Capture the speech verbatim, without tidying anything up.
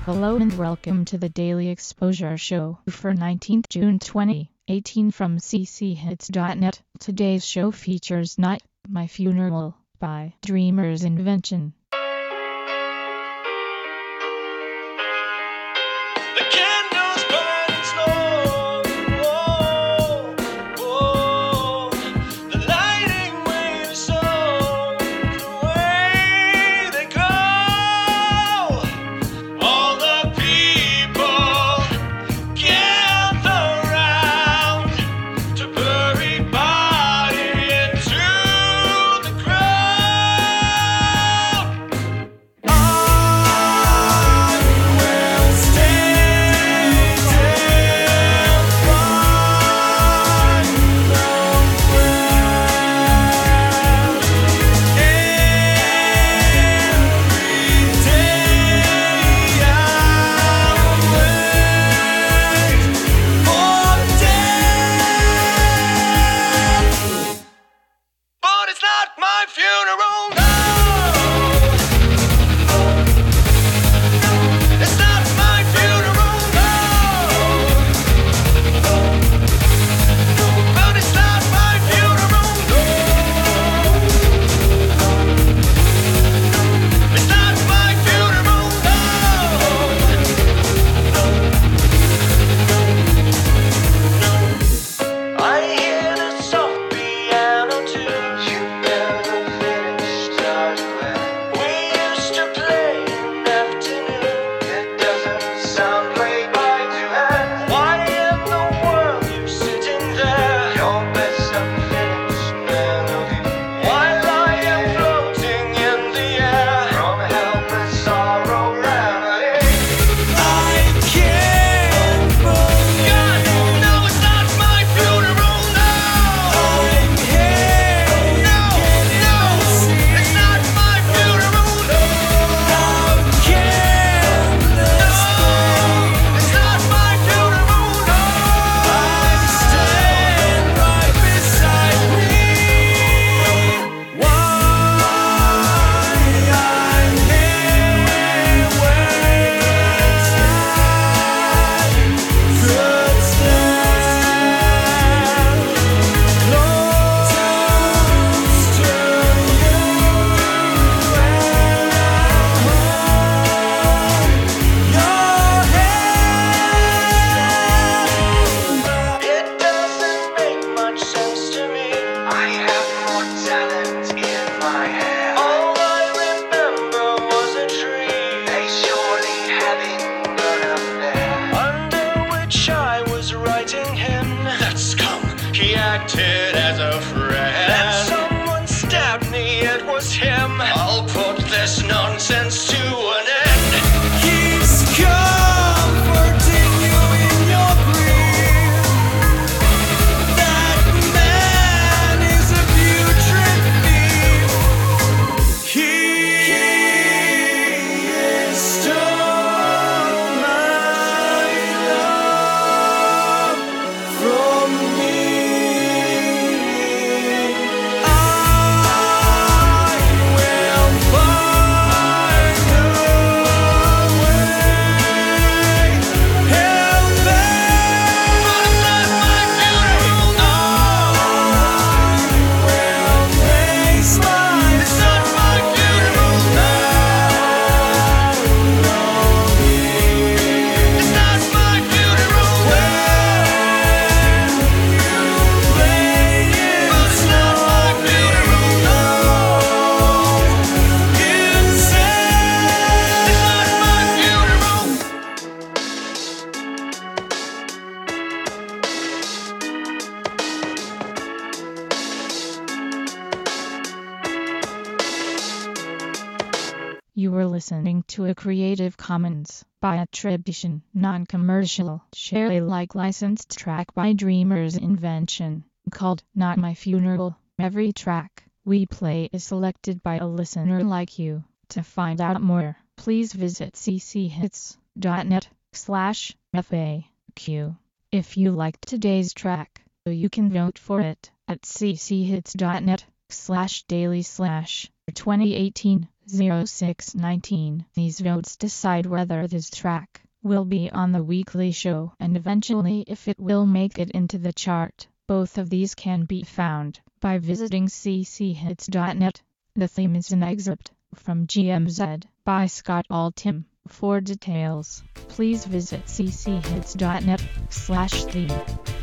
Hello and welcome to the Daily Exposure Show for nineteenth June twenty eighteen from c c hits dot net. Today's show features Not My Funeral by Dreamer's Invention. The candles burning slow, whoa, whoa. The lighting waves soak away they go. All the people gather round to bury body into the ground. I will stay till final breath. Every day I'll wait for death. But it's not my funeral, no. It's not my funeral, no. But it's not my funeral, no. It's not my funeral, no. I hear the soft piano tune. You never finished our duet. We used to play in the afternoon. It doesn't sound great by duet. Why in the world you sitting there? Your best unfinished melody. While I am floating in the air from helpless sorrow remedy. I can't believe. God, no, it's not my funeral, no. I'm here. No, no, it's not my funeral, no. How can this be? It's not my funeral, no. I stand right beside me. Why I'm here where it's not could stand close to you and it doesn't make much sense to me. I have more talent in my hair. All I remember was a tree. They surely having an affair, under which I was writing him. That scum, he acted as a friend. Then someone stabbed me, it was him. I'll put this nonsense to an end. He's comforting you in your grief. That man is a putrid thief. He stole my love from me. I will find a way. Help me. But it's not my funeral, no. I will face mine. It's not my funeral, no. It's not my funeral, when you play it. But it's not my funeral, no. Insane. It's not my funeral. You were listening to a Creative Commons by attribution, non-commercial, share Alike licensed track by Dreamer's Invention, called Not My Funeral. Every track we play is selected by a listener like you. To find out more, please visit c c hits dot net slash F A Q. If you liked today's track, you can vote for it at c c hits dot net slash daily slash twenty eighteen. zero six nineteen. These votes decide whether this track will be on the weekly show and eventually if it will make it into the chart. Both of these can be found by visiting c c hits dot net. The theme is an excerpt from G M Z by Scott Altham. For details, please visit c c hits dot net slash theme.